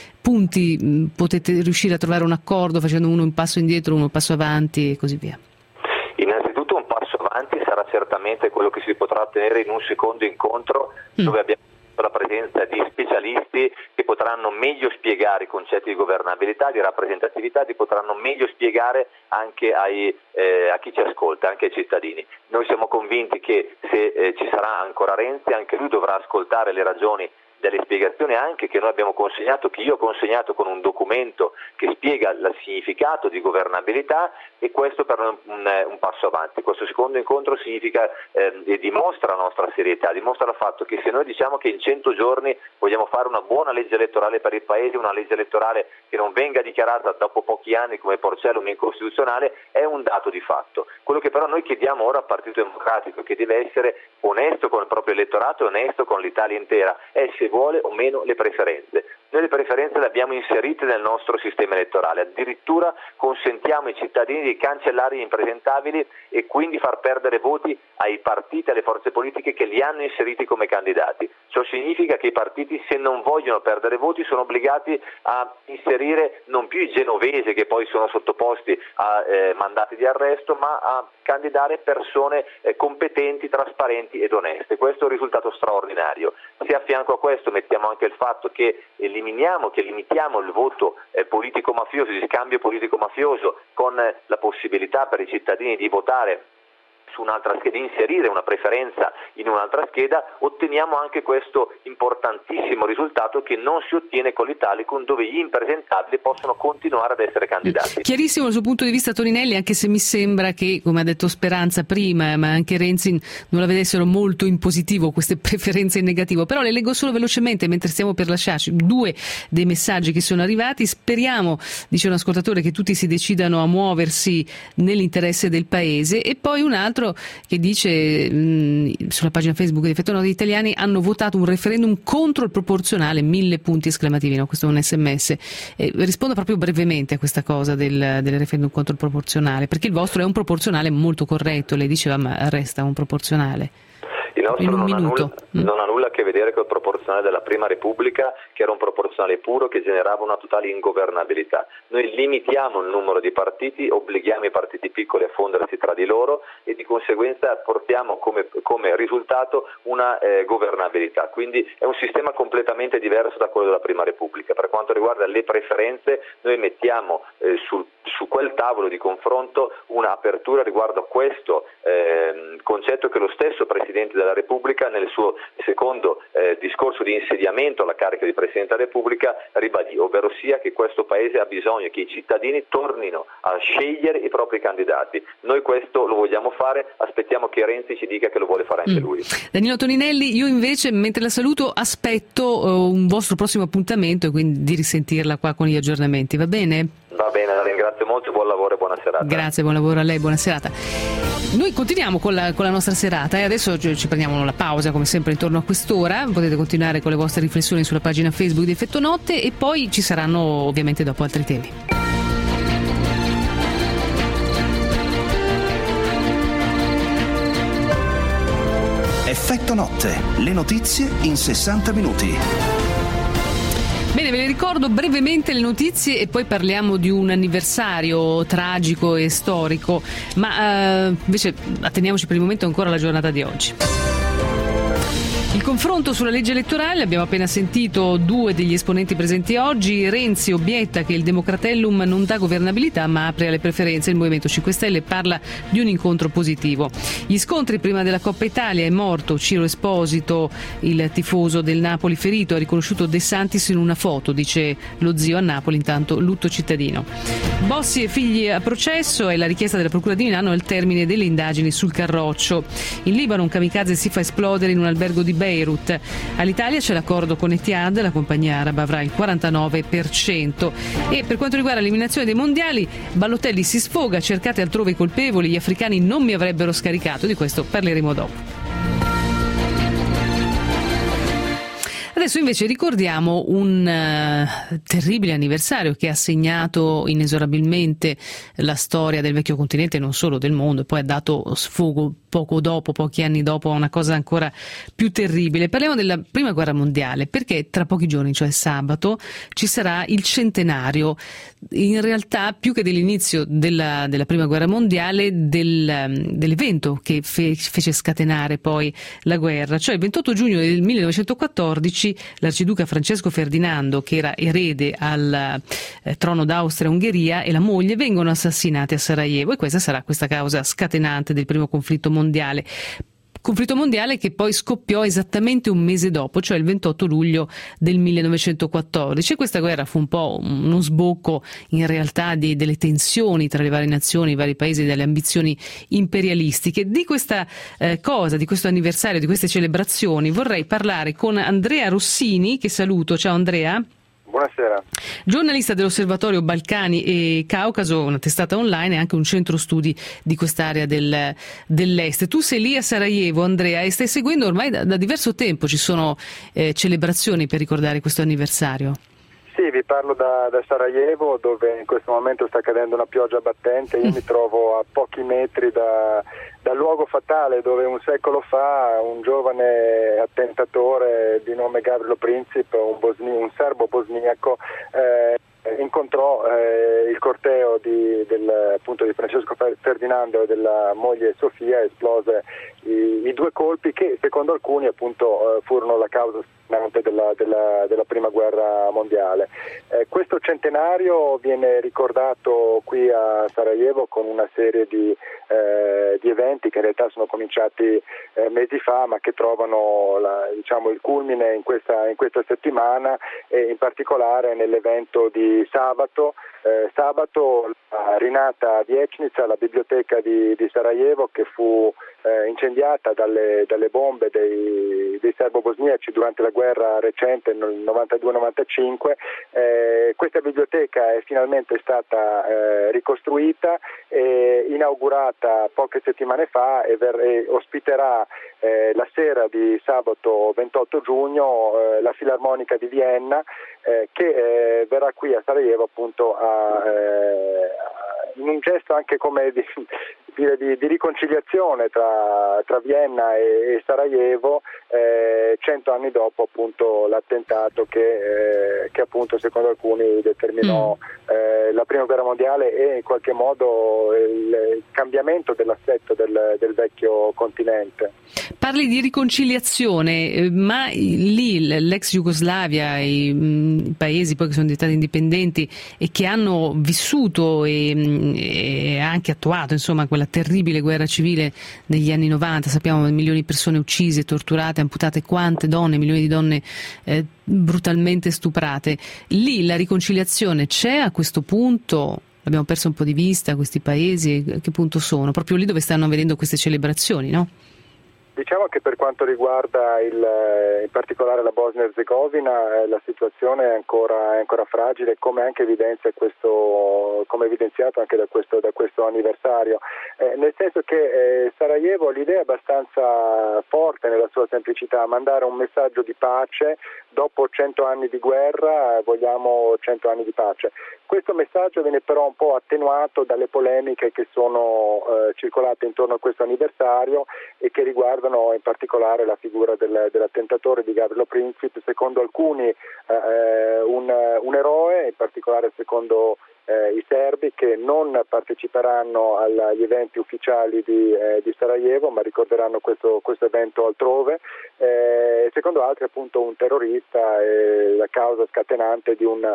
punti potete riuscire a trovare un accordo facendo uno un passo indietro, uno un passo avanti e così via? Innanzitutto un passo avanti sarà certamente quello che si potrà ottenere in un secondo incontro dove abbiamo la presenza di specialisti che potranno meglio spiegare i concetti di governabilità, di rappresentatività, che potranno meglio spiegare anche a chi ci ascolta, anche ai cittadini. Noi siamo convinti che se ci sarà ancora Renzi, anche lui dovrà ascoltare le ragioni delle spiegazioni anche che noi abbiamo consegnato, che io ho consegnato con un documento che spiega il significato di governabilità, e questo per noi è un passo avanti. Questo secondo incontro significa e dimostra la nostra serietà, dimostra il fatto che se noi diciamo che in 100 giorni vogliamo fare una buona legge elettorale per il Paese, una legge elettorale che non venga dichiarata dopo pochi anni come Porcellum incostituzionale, è un dato di fatto. Quello che però noi chiediamo ora al Partito Democratico, che deve essere onesto con il proprio elettorato e onesto con l'Italia intera, è se vuole o meno le preferenze. Noi le preferenze le abbiamo inserite nel nostro sistema elettorale, addirittura consentiamo ai cittadini di cancellare gli impresentabili e quindi far perdere voti ai partiti e alle forze politiche che li hanno inseriti come candidati. Ciò significa che i partiti, se non vogliono perdere voti, sono obbligati a inserire non più i genovesi che poi sono sottoposti a mandati di arresto, ma a candidare persone competenti, trasparenti ed oneste. Questo è un risultato straordinario. Se a fianco a questo mettiamo anche il fatto che limitiamo il voto politico-mafioso, di scambio politico-mafioso, con la possibilità per i cittadini di votare su un'altra scheda, inserire una preferenza in un'altra scheda, otteniamo anche questo importantissimo risultato che non si ottiene con l'Italicum, dove gli impresentabili possono continuare ad essere candidati. Chiarissimo il suo punto di vista, Toninelli, anche se mi sembra che, come ha detto Speranza prima, ma anche Renzi, non la vedessero molto in positivo queste preferenze in negativo. Però le leggo solo velocemente mentre stiamo per lasciarci due dei messaggi che sono arrivati. Speriamo, dice un ascoltatore, che tutti si decidano a muoversi nell'interesse del Paese, e poi un altro che dice sulla pagina Facebook di Effetto Noti: italiani hanno votato un referendum contro il proporzionale, 1000 punti esclamativi. No, questo è un SMS. Rispondo proprio brevemente a questa cosa del referendum contro il proporzionale, perché il vostro è un proporzionale molto corretto, lei diceva, ma resta un proporzionale. Il nostro non ha nulla a che vedere col proporzionale della Prima Repubblica, che era un proporzionale puro che generava una totale ingovernabilità. Noi limitiamo il numero di partiti, obblighiamo i partiti piccoli a fondersi tra di loro e di conseguenza portiamo come risultato una governabilità. Quindi è un sistema completamente diverso da quello della Prima Repubblica. Per quanto riguarda le preferenze, noi mettiamo su quel tavolo di confronto un'apertura riguardo a questo concetto che lo stesso Presidente della Repubblica nel suo secondo discorso di insediamento alla carica di Presidente della Repubblica ribadì, ovvero sia che questo Paese ha bisogno che i cittadini tornino a scegliere i propri candidati. Noi questo lo vogliamo fare, aspettiamo che Renzi ci dica che lo vuole fare anche lui. Danilo Toninelli, io invece, mentre la saluto, aspetto un vostro prossimo appuntamento e quindi di risentirla qua con gli aggiornamenti, va bene? Va bene, la ringrazio molto, buon lavoro e buona serata. Grazie, buon lavoro a lei, buona serata. Noi continuiamo con la nostra serata e adesso ci prendiamo la pausa come sempre intorno a quest'ora. Potete continuare con le vostre riflessioni sulla pagina Facebook di Effetto Notte e poi ci saranno ovviamente dopo altri temi. Effetto Notte, le notizie in 60 minuti. Bene, ve le ricordo brevemente le notizie e poi parliamo di un anniversario tragico e storico, ma invece atteniamoci per il momento ancora alla giornata di oggi. Il confronto sulla legge elettorale, abbiamo appena sentito due degli esponenti presenti oggi. Renzi obietta che il Democratellum non dà governabilità ma apre alle preferenze. Il Movimento 5 Stelle parla di un incontro positivo. Gli scontri prima della Coppa Italia: è morto Ciro Esposito, il tifoso del Napoli ferito, ha riconosciuto De Santis in una foto, dice lo zio a Napoli, intanto lutto cittadino. Bossi e figli a processo, è la richiesta della Procura di Milano al termine delle indagini sul Carroccio. In Libano un kamikaze si fa esplodere in un albergo di Beirut. All'Italia c'è l'accordo con Etihad, la compagnia araba avrà il 49%. E per quanto riguarda l'eliminazione dei mondiali, Balotelli si sfoga, cercate altrove i colpevoli, gli africani non mi avrebbero scaricato, di questo parleremo dopo. Adesso invece ricordiamo un terribile anniversario che ha segnato inesorabilmente la storia del vecchio continente, non solo del mondo, e poi ha dato sfogo pochi anni dopo, a una cosa ancora più terribile. Parliamo della Prima Guerra Mondiale, perché tra pochi giorni, cioè sabato, ci sarà il centenario, in realtà più che dell'inizio della Prima Guerra Mondiale, dell'evento che fece scatenare poi la guerra, cioè il 28 giugno del 1914 l'arciduca Francesco Ferdinando, che era erede al trono d'Austria-Ungheria, e la moglie vengono assassinati a Sarajevo, e questa sarà questa causa scatenante del primo conflitto mondiale che poi scoppiò esattamente un mese dopo, cioè il 28 luglio del 1914. E questa guerra fu un po' uno sbocco in realtà delle tensioni tra le varie nazioni, i vari paesi, delle ambizioni imperialistiche. Di questa cosa, di questo anniversario, di queste celebrazioni vorrei parlare con Andrea Rossini, che saluto. Ciao Andrea. Buonasera. Giornalista dell'Osservatorio Balcani e Caucaso, una testata online e anche un centro studi di quest'area dell'est. Tu sei lì a Sarajevo, Andrea, e stai seguendo ormai da diverso tempo. Ci sono celebrazioni per ricordare questo anniversario. Sì, vi parlo da Sarajevo, dove in questo momento sta cadendo una pioggia battente. Io mi trovo a pochi metri dal luogo fatale dove un secolo fa un giovane attentatore di nome Gavrilo Princip, un serbo bosniaco, incontrò il corteo di Francesco Ferdinando e della moglie Sofia, e esplose i due colpi che secondo alcuni appunto furono la causa della Prima Guerra Mondiale. Questo centenario viene ricordato qui a Sarajevo con una serie di eventi che in realtà sono cominciati mesi fa, ma che trovano il culmine in questa settimana, e in particolare nell'evento di sabato. La rinata Vijećnica, la biblioteca di Sarajevo, che fu incendiata dalle bombe dei serbo-bosniaci durante la guerra recente nel 92-95. Questa biblioteca è finalmente stata ricostruita e inaugurata poche settimane fa, e ospiterà la sera di sabato 28 giugno la Filarmonica di Vienna, che verrà qui a Sarajevo appunto in un gesto anche come di riconciliazione tra Vienna e Sarajevo, 100 anni dopo appunto l'attentato che appunto secondo alcuni determinò la Prima Guerra Mondiale e in qualche modo il cambiamento dell'assetto del vecchio continente. Parli di riconciliazione, ma lì l'ex Jugoslavia, i paesi poi che sono diventati indipendenti e che hanno vissuto e anche attuato insomma quella terribile guerra civile negli anni 90, sappiamo milioni di persone uccise, torturate, amputate, quante donne, milioni di donne brutalmente stuprate. Lì la riconciliazione c'è a questo punto? Abbiamo perso un po' di vista questi paesi, a che punto sono? Proprio lì dove stanno avvenendo queste celebrazioni, no? Diciamo che per quanto riguarda in particolare la Bosnia-Herzegovina, la situazione è ancora fragile, come anche come evidenziato anche da questo anniversario, nel senso che Sarajevo l'idea è abbastanza forte nella sua semplicità: mandare un messaggio di pace. Dopo 100 anni di guerra vogliamo 100 anni di pace. Questo messaggio viene però un po' attenuato dalle polemiche che sono circolate intorno a questo anniversario e che riguardano in particolare la figura dell'attentatore di Gavrilo Princip, secondo alcuni un eroe, in particolare secondo i serbi, che non parteciperanno agli eventi ufficiali di Sarajevo, ma ricorderanno questo evento altrove, secondo altri appunto un terrorista, la causa scatenante di un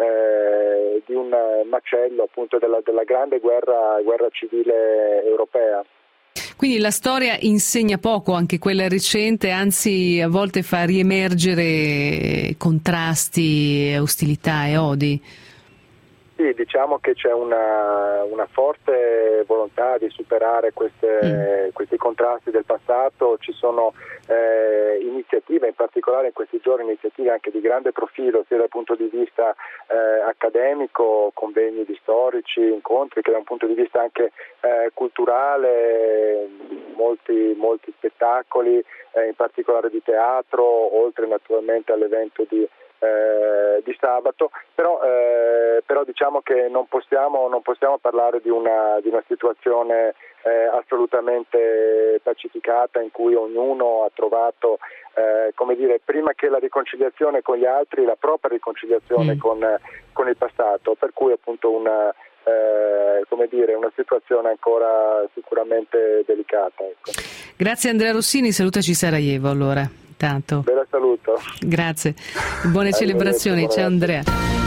macello appunto della grande guerra civile europea. Quindi la storia insegna poco, anche quella recente, anzi a volte fa riemergere contrasti, ostilità e odi. Sì, diciamo che c'è una forte volontà di superare questi contrasti del passato. Ci sono iniziative, in particolare in questi giorni iniziative anche di grande profilo sia dal punto di vista accademico, convegni di storici, incontri, che da un punto di vista anche culturale, molti spettacoli, in particolare di teatro, oltre naturalmente all'evento di sabato, però diciamo che non possiamo parlare di una situazione assolutamente pacificata, in cui ognuno ha trovato prima che la riconciliazione con gli altri, la propria riconciliazione con il passato, per cui appunto una situazione ancora sicuramente delicata. Ecco. Grazie Andrea Rossini, salutaci Sarajevo allora. Tanto. Ve la saluto. Grazie. Buone celebrazioni. Ciao Andrea.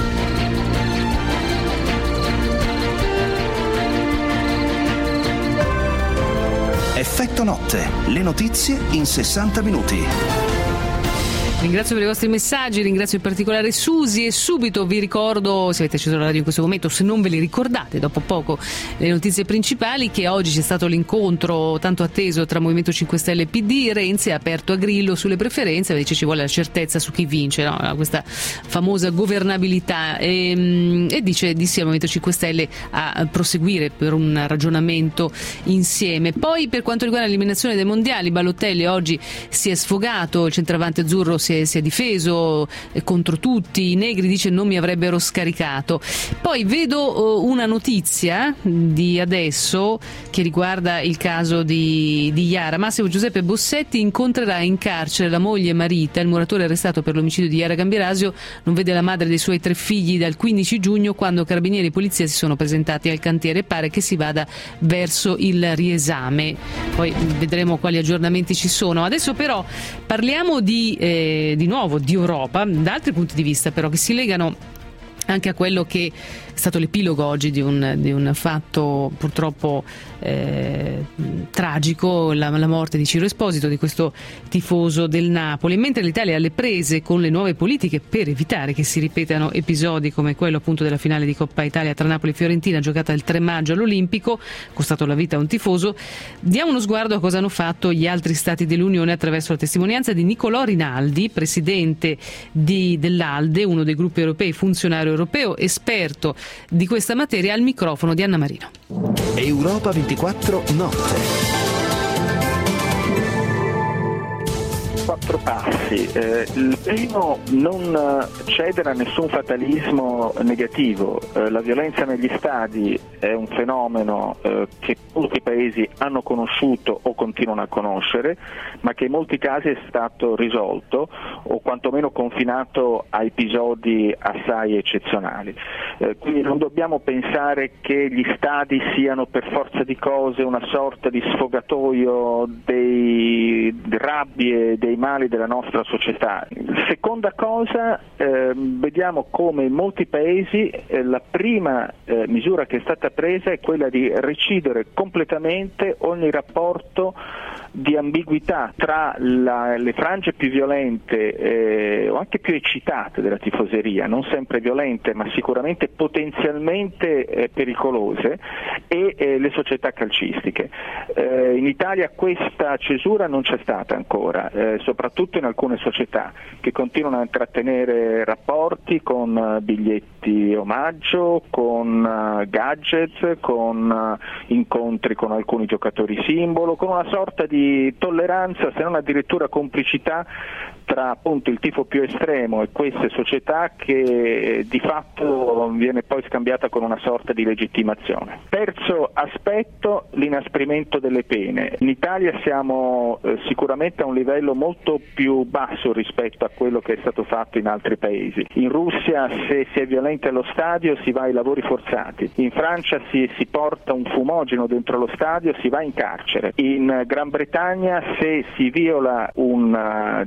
Effetto notte. Le notizie in 60 minuti. Ringrazio per i vostri messaggi, ringrazio in particolare Susi e subito vi ricordo, se avete acceso la radio in questo momento, se non ve li ricordate dopo poco, le notizie principali, che oggi c'è stato l'incontro tanto atteso tra Movimento 5 Stelle e PD. Renzi ha aperto a Grillo sulle preferenze, dice ci vuole la certezza su chi vince, no? Questa famosa governabilità, e dice di sì al Movimento 5 Stelle a proseguire per un ragionamento insieme. Poi per quanto riguarda l'eliminazione dei mondiali, Balotelli oggi si è sfogato, il centravanti azzurro si è difeso contro tutti, i negri dice non mi avrebbero scaricato. Poi vedo una notizia di adesso che riguarda il caso di Iara. Massimo Giuseppe Bossetti incontrerà in carcere la moglie Marita, il muratore arrestato per l'omicidio di Iara Gambirasio non vede la madre dei suoi 3 figli dal 15 giugno, quando carabinieri e polizia si sono presentati al cantiere. Pare che si vada verso il riesame, poi vedremo quali aggiornamenti ci sono. Adesso però parliamo di nuovo di Europa, da altri punti di vista però, che si legano anche a quello che è stato l'epilogo oggi di un fatto purtroppo tragico, la morte di Ciro Esposito, di questo tifoso del Napoli. Mentre l'Italia è alle prese con le nuove politiche per evitare che si ripetano episodi come quello appunto della finale di Coppa Italia tra Napoli e Fiorentina, giocata il 3 maggio all'Olimpico, costato la vita a un tifoso, diamo uno sguardo a cosa hanno fatto gli altri stati dell'Unione attraverso la testimonianza di Nicolò Rinaldi, presidente dell'ALDE, uno dei gruppi europei, funzionario europeo, esperto di questa materia, al microfono di Anna Marino. Europa 24 notte. 4 passi. Il primo, non cedere a nessun fatalismo negativo. La violenza negli stadi è un fenomeno che molti paesi hanno conosciuto o continuano a conoscere, ma che in molti casi è stato risolto o quantomeno confinato a episodi assai eccezionali. Quindi non dobbiamo pensare che gli stadi siano per forza di cose una sorta di sfogatoio dei rabbie, dei mali della nostra società. Seconda cosa, vediamo come in molti paesi la prima misura che è stata presa è quella di recidere completamente ogni rapporto di ambiguità tra le frange più violente o anche più eccitate della tifoseria, non sempre violente ma sicuramente potenzialmente pericolose, e le società calcistiche. In Italia questa cesura non c'è stata ancora, soprattutto in alcune società che continuano a intrattenere rapporti con biglietti omaggio, con gadget, con incontri con alcuni giocatori simbolo, con una sorta di tolleranza, se non addirittura complicità, tra appunto il tifo più estremo e queste società, che di fatto viene poi scambiata con una sorta di legittimazione. Terzo aspetto, l'inasprimento delle pene. In Italia siamo sicuramente a un livello molto più basso rispetto a quello che è stato fatto in altri paesi. In Russia, se si è violenti allo stadio, si va ai lavori forzati. In Francia si porta un fumogeno dentro lo stadio, si va in carcere. In Gran Bretagna, se si viola un divieto di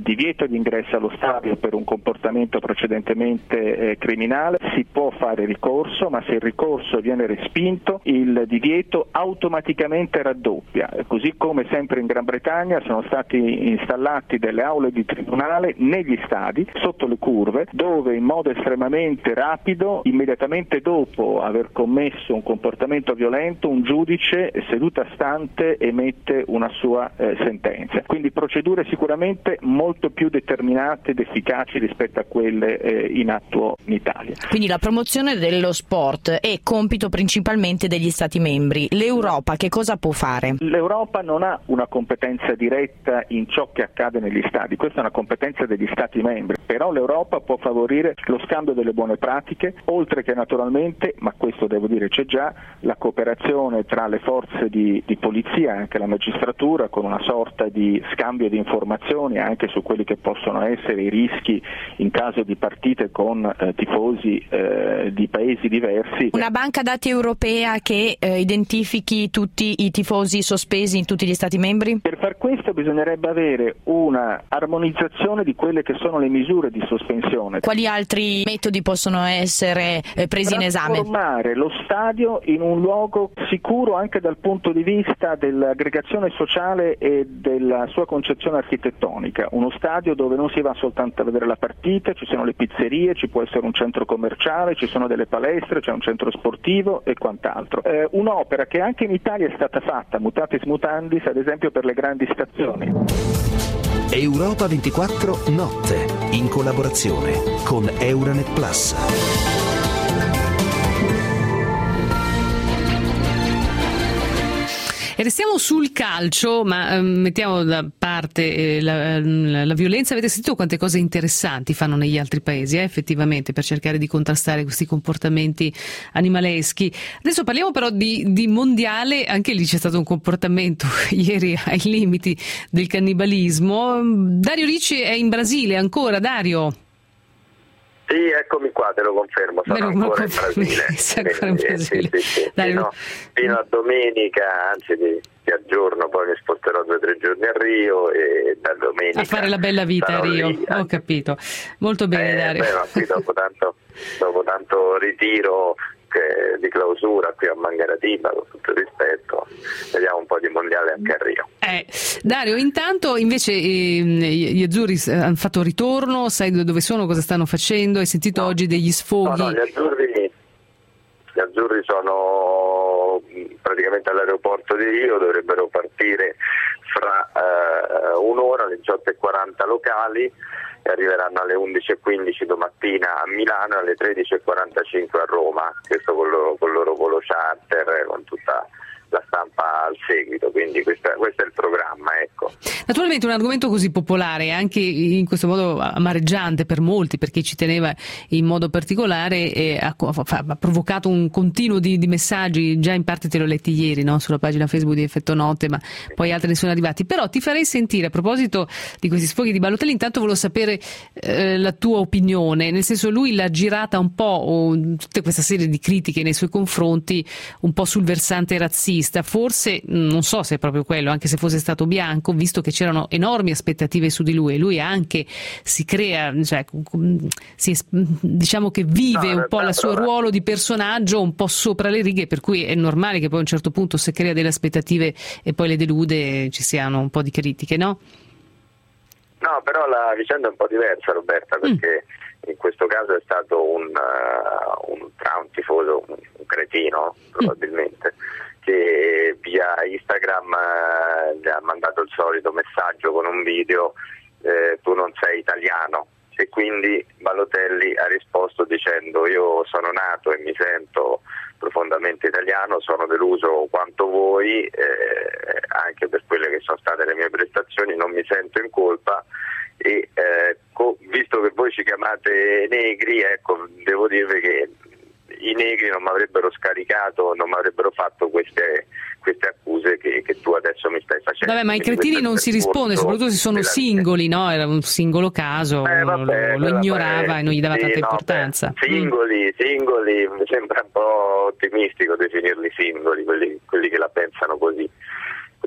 gli ingressi allo stadio per un comportamento precedentemente criminale, si può fare ricorso, ma se il ricorso viene respinto il divieto automaticamente raddoppia, così come sempre in Gran Bretagna sono stati installati delle aule di tribunale negli stadi, sotto le curve, dove in modo estremamente rapido, immediatamente dopo aver commesso un comportamento violento, un giudice seduta stante emette una sua sentenza. Quindi procedure sicuramente molto più determinate ed efficaci rispetto a quelle in atto in Italia. Quindi la promozione dello sport è compito principalmente degli Stati membri. L'Europa che cosa può fare? L'Europa non ha una competenza diretta in ciò che accade negli stadi, questa è una competenza degli Stati membri, però l'Europa può favorire lo scambio delle buone pratiche, oltre che naturalmente, ma questo devo dire c'è già, la cooperazione tra le forze di polizia e anche la magistratura, con una sorta di scambio di informazioni anche su quelli che possono essere i rischi in caso di partite con tifosi di paesi diversi. Una banca dati europea che identifichi tutti i tifosi sospesi in tutti gli Stati membri? Per far questo bisognerebbe avere una armonizzazione di quelle che sono le misure di sospensione. Quali altri metodi possono essere presi in esame? Trasformare lo stadio in un luogo sicuro anche dal punto di vista dell'aggregazione sociale e della sua concezione architettonica, uno stadio dove non si va soltanto a vedere la partita, ci sono le pizzerie, ci può essere un centro commerciale, ci sono delle palestre, c'è un centro sportivo e quant'altro. Un'opera che anche in Italia è stata fatta, mutatis mutandis, ad esempio per le grandi stazioni. Europa 24 Notte, in collaborazione con Euranet Plus. E restiamo sul calcio, ma mettiamo da parte la violenza. Avete sentito quante cose interessanti fanno negli altri paesi, effettivamente, per cercare di contrastare questi comportamenti animaleschi. Adesso parliamo però di mondiale. Anche lì c'è stato un comportamento ieri ai limiti del cannibalismo. Dario Ricci è in Brasile ancora. Dario? Sì, eccomi qua, te lo confermo, sono ancora in Brasile. Fino a domenica, anzi ti aggiorno, poi mi sposterò 2 o 3 giorni a Rio e da domenica a fare la bella vita a Rio, ho capito. Molto bene, Dario. Ma qui dopo tanto ritiro di clausura qui a Mangaratiba, con tutto il rispetto, vediamo un po' di mondiale anche a Rio. Dario, intanto invece gli azzurri hanno fatto ritorno, sai dove sono, cosa stanno facendo? Hai sentito oggi degli sfoghi? No, gli azzurri sono praticamente all'aeroporto di Rio, dovrebbero partire fra un'ora, alle 18:40 locali, e arriveranno alle 11:15 domattina a Milano e alle 13:45 a Roma, questo col loro volo charter, con tutta la stampa al seguito, quindi questo è il programma, ecco. Naturalmente un argomento così popolare, anche in questo modo amareggiante per molti, perché ci teneva in modo particolare, ha provocato un continuo di messaggi, già in parte te l'ho letti ieri, no? Sulla pagina Facebook di Effetto Notte, ma poi altri ne sono arrivati. Però ti farei sentire, a proposito di questi sfoghi di Balotelli, intanto volevo sapere la tua opinione, nel senso, lui l'ha girata un po', tutta questa serie di critiche nei suoi confronti, un po' sul versante razzista. Forse, non so se è proprio quello, anche se fosse stato bianco, visto che c'erano enormi aspettative su di lui, e lui anche si crea, cioè, diciamo che vive un po' il suo ruolo di personaggio un po' sopra le righe, per cui è normale che poi a un certo punto, se crea delle aspettative e poi le delude, ci siano un po' di critiche, no? No, però la vicenda è un po' diversa, Roberta, perché in questo caso è stato un tifoso, un cretino probabilmente, che via Instagram gli ha mandato il solito messaggio con un video, tu non sei italiano, e quindi Balotelli ha risposto dicendo: io sono nato e mi sento profondamente italiano, sono deluso quanto voi, anche per quelle che sono state le mie prestazioni, non mi sento in colpa, e visto che voi ci chiamate negri, ecco, devo dirvi che i negri non mi avrebbero scaricato, non mi avrebbero fatto queste accuse che tu adesso mi stai facendo. Vabbè, ma ai cretini non si risponde, soprattutto se sono singoli, no? Era un singolo caso, lo ignorava e non gli dava tanta importanza. Singoli, mi sembra un po' ottimistico definirli singoli, quelli che la pensano così. Quindi,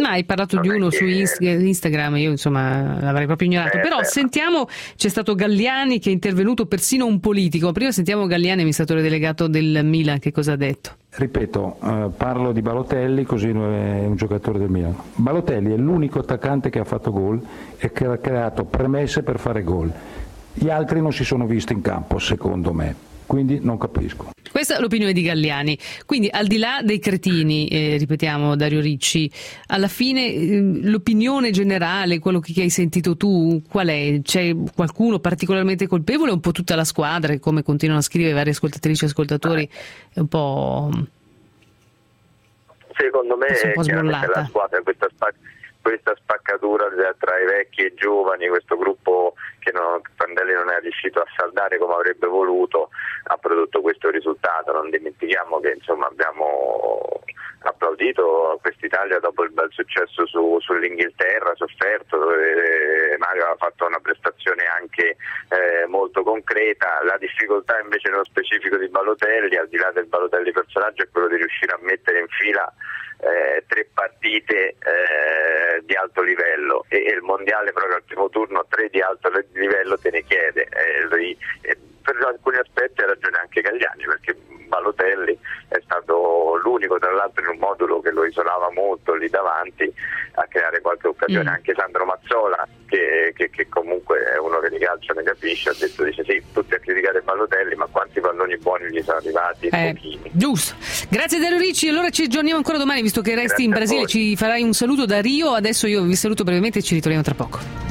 Prima hai parlato di uno su Instagram, io insomma l'avrei proprio ignorato, però sentiamo, c'è stato Galliani che è intervenuto, persino un politico. Prima sentiamo Galliani, amministratore delegato del Milan, che cosa ha detto. Ripeto, parlo di Balotelli, così è un giocatore del Milan. Balotelli è l'unico attaccante che ha fatto gol e che ha creato premesse per fare gol. Gli altri non si sono visti in campo, secondo me, quindi non capisco. Questa è l'opinione di Galliani. Quindi, al di là dei cretini, ripetiamo, Dario Ricci, alla fine l'opinione generale, quello che hai sentito tu, qual è? C'è qualcuno particolarmente colpevole o un po' tutta la squadra, che come continuano a scrivere varie ascoltatrici e ascoltatori, è un po'... Secondo me è chiaramente la squadra, questa spaccatura tra i vecchi e i giovani, questo gruppo che Prandelli non è riuscito a saldare come avrebbe voluto, ha prodotto questo risultato. Non dimentichiamo che insomma abbiamo applaudito quest'Italia dopo il bel successo sull'Inghilterra, sofferto, dove Mario ha fatto una prestazione anche molto concreta. La difficoltà invece nello specifico di Balotelli, al di là del Balotelli personaggio, è quello di riuscire a mettere in fila 3 partite di alto livello, e il mondiale proprio al primo turno 3 di alto livello te ne chiede. Per alcuni aspetti ha ragione anche Galliani, perché Balotelli è stato l'unico, tra l'altro in un modulo che lo isolava molto lì davanti, a creare qualche occasione. Anche Sandro Mazzola, che comunque è uno che di calcio ne capisce, ha detto, dice sì, tutti a criticare Balotelli, ma quanti palloni buoni gli sono arrivati? Pochini. Giusto. Grazie Dario Ricci, allora ci aggiorniamo ancora domani, visto che resti in Brasile, ci farai un saluto da Rio. Adesso io vi saluto brevemente e ci ritroviamo tra poco.